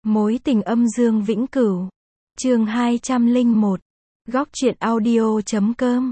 Mối tình âm dương vĩnh cửu. Chương 201. Góc truyện audio.com.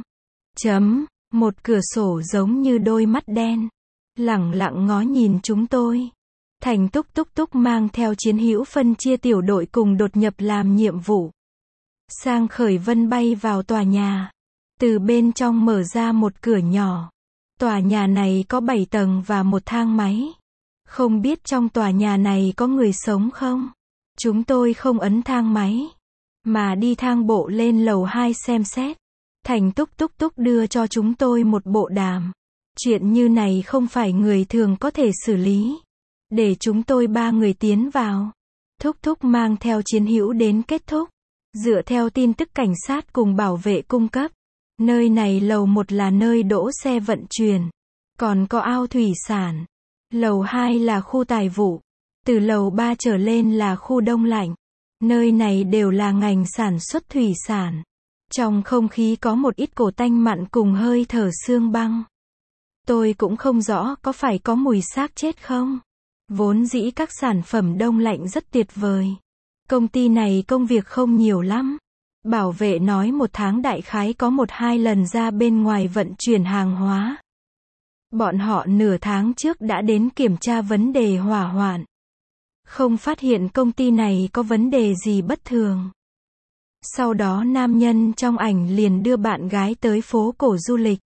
Một cửa sổ giống như đôi mắt đen, lẳng lặng ngó nhìn chúng tôi. Thành Túc mang theo chiến hữu phân chia tiểu đội cùng đột nhập làm nhiệm vụ. Sang Khởi Vân bay vào tòa nhà. Từ bên trong mở ra một cửa nhỏ. Tòa nhà này có 7 tầng và một thang máy. Không biết trong tòa nhà này có người sống không? Chúng tôi không ấn thang máy, mà đi thang bộ lên lầu 2 xem xét. Thành Túc đưa cho chúng tôi một bộ đàm. Chuyện như này không phải người thường có thể xử lý. Để chúng tôi 3 người tiến vào. Thúc mang theo chiến hữu đến kết thúc. Dựa theo tin tức cảnh sát cùng bảo vệ cung cấp, nơi này lầu 1 là nơi đỗ xe vận chuyển, còn có ao thủy sản. Lầu 2 là khu tài vụ. Từ lầu 3 trở lên là khu đông lạnh. Nơi này đều là ngành sản xuất thủy sản. Trong không khí có một ít cổ tanh mặn cùng hơi thở xương băng. Tôi cũng không rõ có phải có mùi xác chết không. Vốn dĩ các sản phẩm đông lạnh rất tuyệt vời. Công ty này công việc không nhiều lắm. Bảo vệ nói một tháng đại khái có 1-2 lần ra bên ngoài vận chuyển hàng hóa. Bọn họ nửa tháng trước đã đến kiểm tra vấn đề hỏa hoạn. Không phát hiện công ty này có vấn đề gì bất thường. Sau đó nam nhân trong ảnh liền đưa bạn gái tới phố cổ du lịch.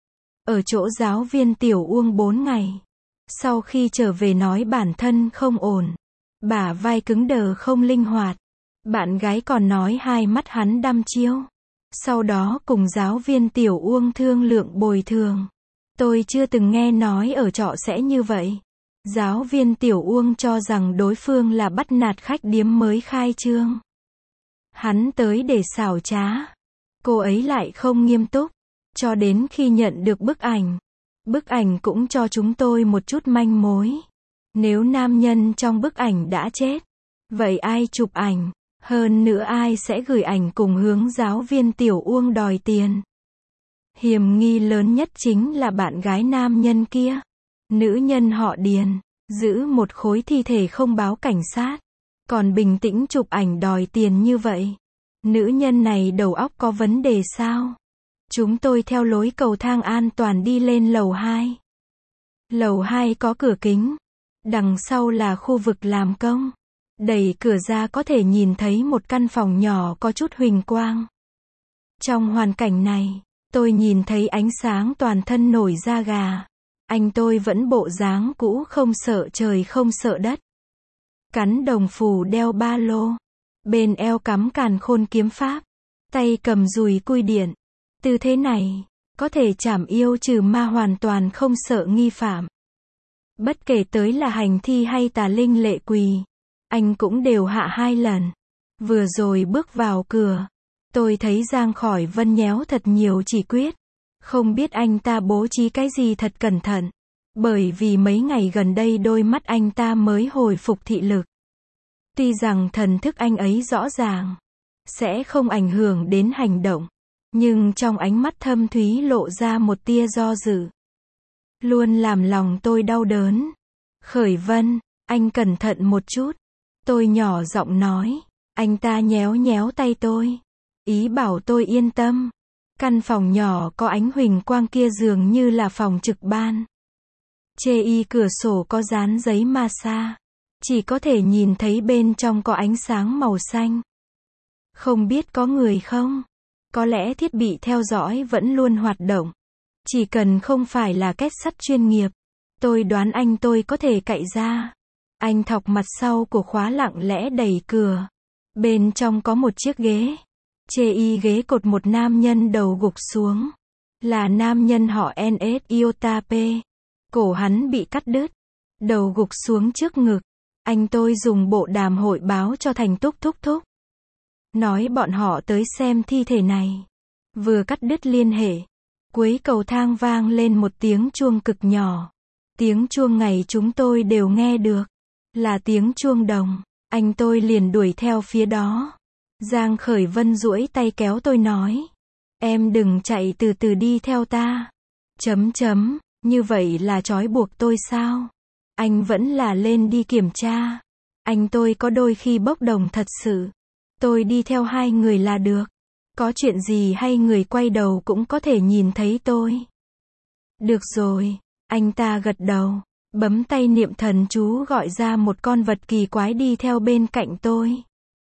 Ở chỗ giáo viên Tiểu Uông 4 ngày. Sau khi trở về nói bản thân không ổn. Bả vai cứng đờ không linh hoạt. Bạn gái còn nói hai mắt hắn đăm chiêu. Sau đó cùng giáo viên Tiểu Uông thương lượng bồi thường. Tôi chưa từng nghe nói ở trọ sẽ như vậy. Giáo viên Tiểu Uông cho rằng đối phương là bắt nạt khách điếm mới khai trương. Hắn tới để xảo trá. Cô ấy lại không nghiêm túc. Cho đến khi nhận được bức ảnh. Bức ảnh cũng cho chúng tôi một chút manh mối. Nếu nam nhân trong bức ảnh đã chết, vậy ai chụp ảnh? Hơn nữa ai sẽ gửi ảnh cùng hướng giáo viên Tiểu Uông đòi tiền? Hiểm nghi lớn nhất chính là bạn gái nam nhân kia. Nữ nhân họ Điền, giữ một khối thi thể không báo cảnh sát, còn bình tĩnh chụp ảnh đòi tiền như vậy. Nữ nhân này đầu óc có vấn đề sao? Chúng tôi theo lối cầu thang an toàn đi lên lầu 2. Lầu 2 có cửa kính. Đằng sau là khu vực làm công. Đẩy cửa ra có thể nhìn thấy một căn phòng nhỏ có chút huỳnh quang. Trong hoàn cảnh này, tôi nhìn thấy ánh sáng toàn thân nổi da gà. Anh tôi vẫn bộ dáng cũ không sợ trời không sợ đất. Cắn đồng phù đeo ba lô. Bên eo cắm càn khôn kiếm pháp. Tay cầm dùi cui điện. Tư thế này, có thể trảm yêu trừ ma hoàn toàn không sợ nghi phạm. Bất kể tới là hành thi hay tà linh lệ quỷ, anh cũng đều hạ 2 lần. Vừa rồi bước vào cửa, tôi thấy Giang Khởi Vân nhéo thật nhiều chỉ quyết. Không biết anh ta bố trí cái gì thật cẩn thận. Bởi vì mấy ngày gần đây đôi mắt anh ta mới hồi phục thị lực. Tuy rằng thần thức anh ấy rõ ràng, sẽ không ảnh hưởng đến hành động. Nhưng trong ánh mắt thâm thúy lộ ra một tia do dự. Luôn làm lòng tôi đau đớn. Khởi Vân, anh cẩn thận một chút. Tôi nhỏ giọng nói. Anh ta nhéo tay tôi. Ý bảo tôi yên tâm. Căn phòng nhỏ có ánh huỳnh quang kia dường như là phòng trực ban. Chê y cửa sổ có dán giấy massage. Chỉ có thể nhìn thấy bên trong có ánh sáng màu xanh. Không biết có người không? Có lẽ thiết bị theo dõi vẫn luôn hoạt động. Chỉ cần không phải là két sắt chuyên nghiệp. Tôi đoán anh tôi có thể cậy ra. Anh thọc mặt sau của khóa lặng lẽ đẩy cửa. Bên trong có một chiếc ghế. Chê y ghế cột một nam nhân đầu gục xuống. Là nam nhân họ NS Iotape. Cổ hắn bị cắt đứt. Đầu gục xuống trước ngực. Anh tôi dùng bộ đàm hội báo cho Thành Túc. Nói bọn họ tới xem thi thể này. Vừa cắt đứt liên hệ. Cuối cầu thang vang lên một tiếng chuông cực nhỏ. Tiếng chuông ngày chúng tôi đều nghe được. Là tiếng chuông đồng. Anh tôi liền đuổi theo phía đó. Giang Khởi Vân duỗi tay kéo tôi nói. Em đừng chạy, từ từ đi theo ta. Như vậy là trói buộc tôi sao? Anh vẫn là lên đi kiểm tra. Anh tôi có đôi khi bốc đồng thật sự. Tôi đi theo hai người là được. Có chuyện gì hay người quay đầu cũng có thể nhìn thấy tôi. Được rồi, anh ta gật đầu, bấm tay niệm thần chú gọi ra một con vật kỳ quái đi theo bên cạnh tôi.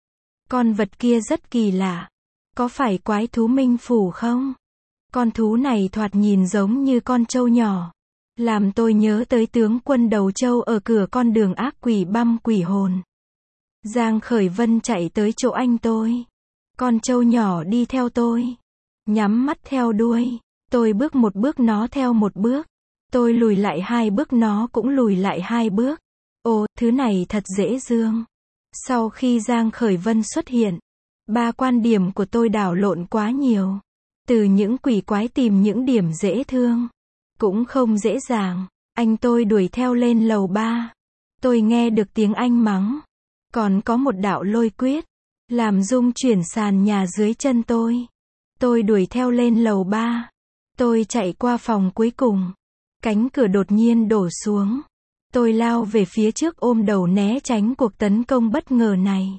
Con vật kia rất kỳ lạ. Có phải quái thú Minh Phủ không? Con thú này thoạt nhìn giống như con trâu nhỏ. Làm tôi nhớ tới tướng quân đầu trâu ở cửa con đường ác quỷ băm quỷ hồn. Giang Khởi Vân chạy tới chỗ anh tôi. Con trâu nhỏ đi theo tôi. Nhắm mắt theo đuôi. Tôi bước một bước nó theo một bước. Tôi lùi lại hai bước nó cũng lùi lại hai bước. Ồ, thứ này thật dễ thương. Sau khi Giang Khởi Vân xuất hiện, ba quan điểm của tôi đảo lộn quá nhiều. Từ những quỷ quái tìm những điểm dễ thương. Cũng không dễ dàng. Anh tôi đuổi theo lên lầu 3. Tôi nghe được tiếng anh mắng. Còn có một đạo lôi quyết. Làm rung chuyển sàn nhà dưới chân tôi. Tôi đuổi theo lên lầu 3. Tôi chạy qua phòng cuối cùng. Cánh cửa đột nhiên đổ xuống. Tôi lao về phía trước ôm đầu né tránh cuộc tấn công bất ngờ này.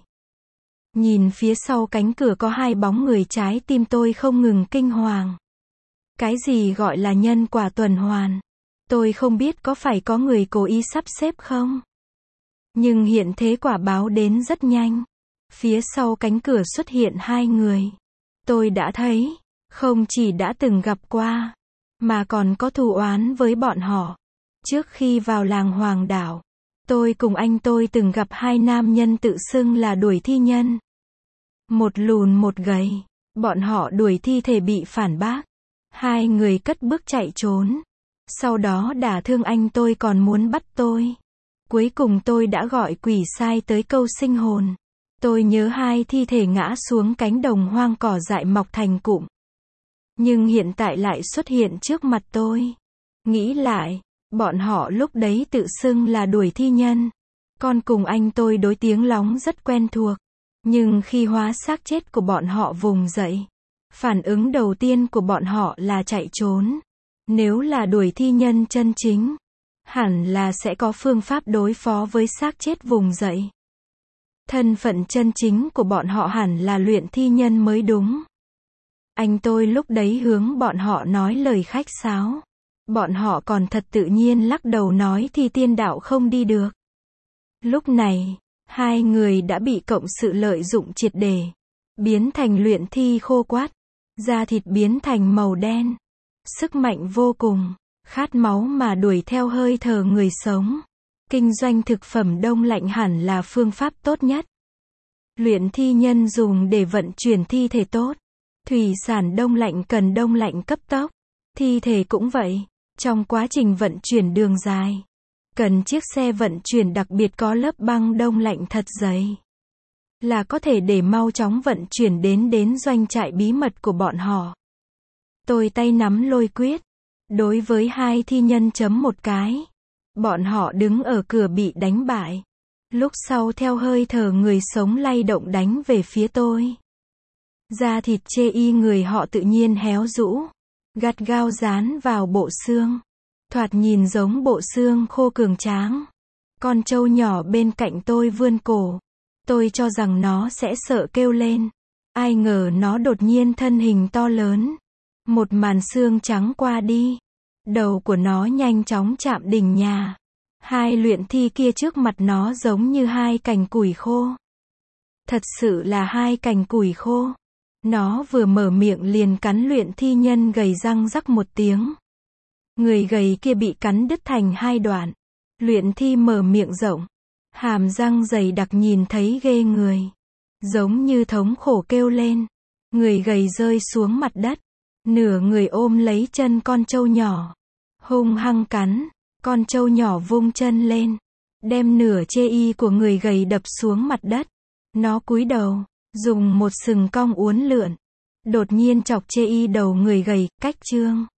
Nhìn phía sau cánh cửa có hai bóng người, trái tim tôi không ngừng kinh hoàng. Cái gì gọi là nhân quả tuần hoàn? Tôi không biết có phải có người cố ý sắp xếp không? Nhưng hiện thế quả báo đến rất nhanh. Phía sau cánh cửa xuất hiện hai người. Tôi đã thấy, không chỉ đã từng gặp qua, mà còn có thù oán với bọn họ. Trước khi vào làng Hoàng Đảo, tôi cùng anh tôi từng gặp hai nam nhân tự xưng là đuổi thi nhân. Một lùn một gầy. Bọn họ đuổi thi thể bị phản bác. Hai người cất bước chạy trốn. Sau đó đả thương anh tôi còn muốn bắt tôi. Cuối cùng tôi đã gọi quỷ sai tới câu sinh hồn. Tôi nhớ hai thi thể ngã xuống cánh đồng hoang, cỏ dại mọc thành cụm. Nhưng hiện tại lại xuất hiện trước mặt tôi. Nghĩ lại, bọn họ lúc đấy tự xưng là đuổi thi nhân. Con cùng anh tôi đối tiếng lóng rất quen thuộc. Nhưng khi hóa xác chết của bọn họ vùng dậy, phản ứng đầu tiên của bọn họ là chạy trốn. Nếu là đuổi thi nhân chân chính, hẳn là sẽ có phương pháp đối phó với xác chết vùng dậy. Thân phận chân chính của bọn họ hẳn là luyện thi nhân mới đúng. Anh tôi lúc đấy hướng bọn họ nói lời khách sáo. Bọn họ còn thật tự nhiên lắc đầu nói thi tiên đạo không đi được. Lúc này, hai người đã bị cộng sự lợi dụng triệt để, biến thành luyện thi khô quắt, da thịt biến thành màu đen. Sức mạnh vô cùng, khát máu mà đuổi theo hơi thở người sống. Kinh doanh thực phẩm đông lạnh hẳn là phương pháp tốt nhất. Luyện thi nhân dùng để vận chuyển thi thể tốt. Thủy sản đông lạnh cần đông lạnh cấp tốc. Thi thể cũng vậy. Trong quá trình vận chuyển đường dài, cần chiếc xe vận chuyển đặc biệt có lớp băng đông lạnh thật dày. Là có thể để mau chóng vận chuyển đến doanh trại bí mật của bọn họ. Tôi tay nắm lôi quyết. Đối với hai thi nhân chấm một cái. Bọn họ đứng ở cửa bị đánh bại. Lúc sau theo hơi thở người sống lay động đánh về phía tôi. Da thịt chê y người họ tự nhiên héo rũ. Gắt gao dán vào bộ xương. Thoạt nhìn giống bộ xương khô cường tráng. Con trâu nhỏ bên cạnh tôi vươn cổ. Tôi cho rằng nó sẽ sợ kêu lên. Ai ngờ nó đột nhiên thân hình to lớn. Một màn xương trắng qua đi. Đầu của nó nhanh chóng chạm đỉnh nhà. Hai luyện thi kia trước mặt nó giống như hai cành củi khô. Thật sự là hai cành củi khô. Nó vừa mở miệng liền cắn luyện thi nhân gầy răng rắc một tiếng. Người gầy kia bị cắn đứt thành hai đoạn. Luyện thi mở miệng rộng. Hàm răng dày đặc nhìn thấy ghê người. Giống như thống khổ kêu lên. Người gầy rơi xuống mặt đất. Nửa người ôm lấy chân con trâu nhỏ. Hung hăng cắn. Con trâu nhỏ vung chân lên. Đem nửa chê y của người gầy đập xuống mặt đất. Nó cúi đầu. Dùng một sừng cong uốn lượn. Đột nhiên chọc chê y đầu người gầy, cách chương.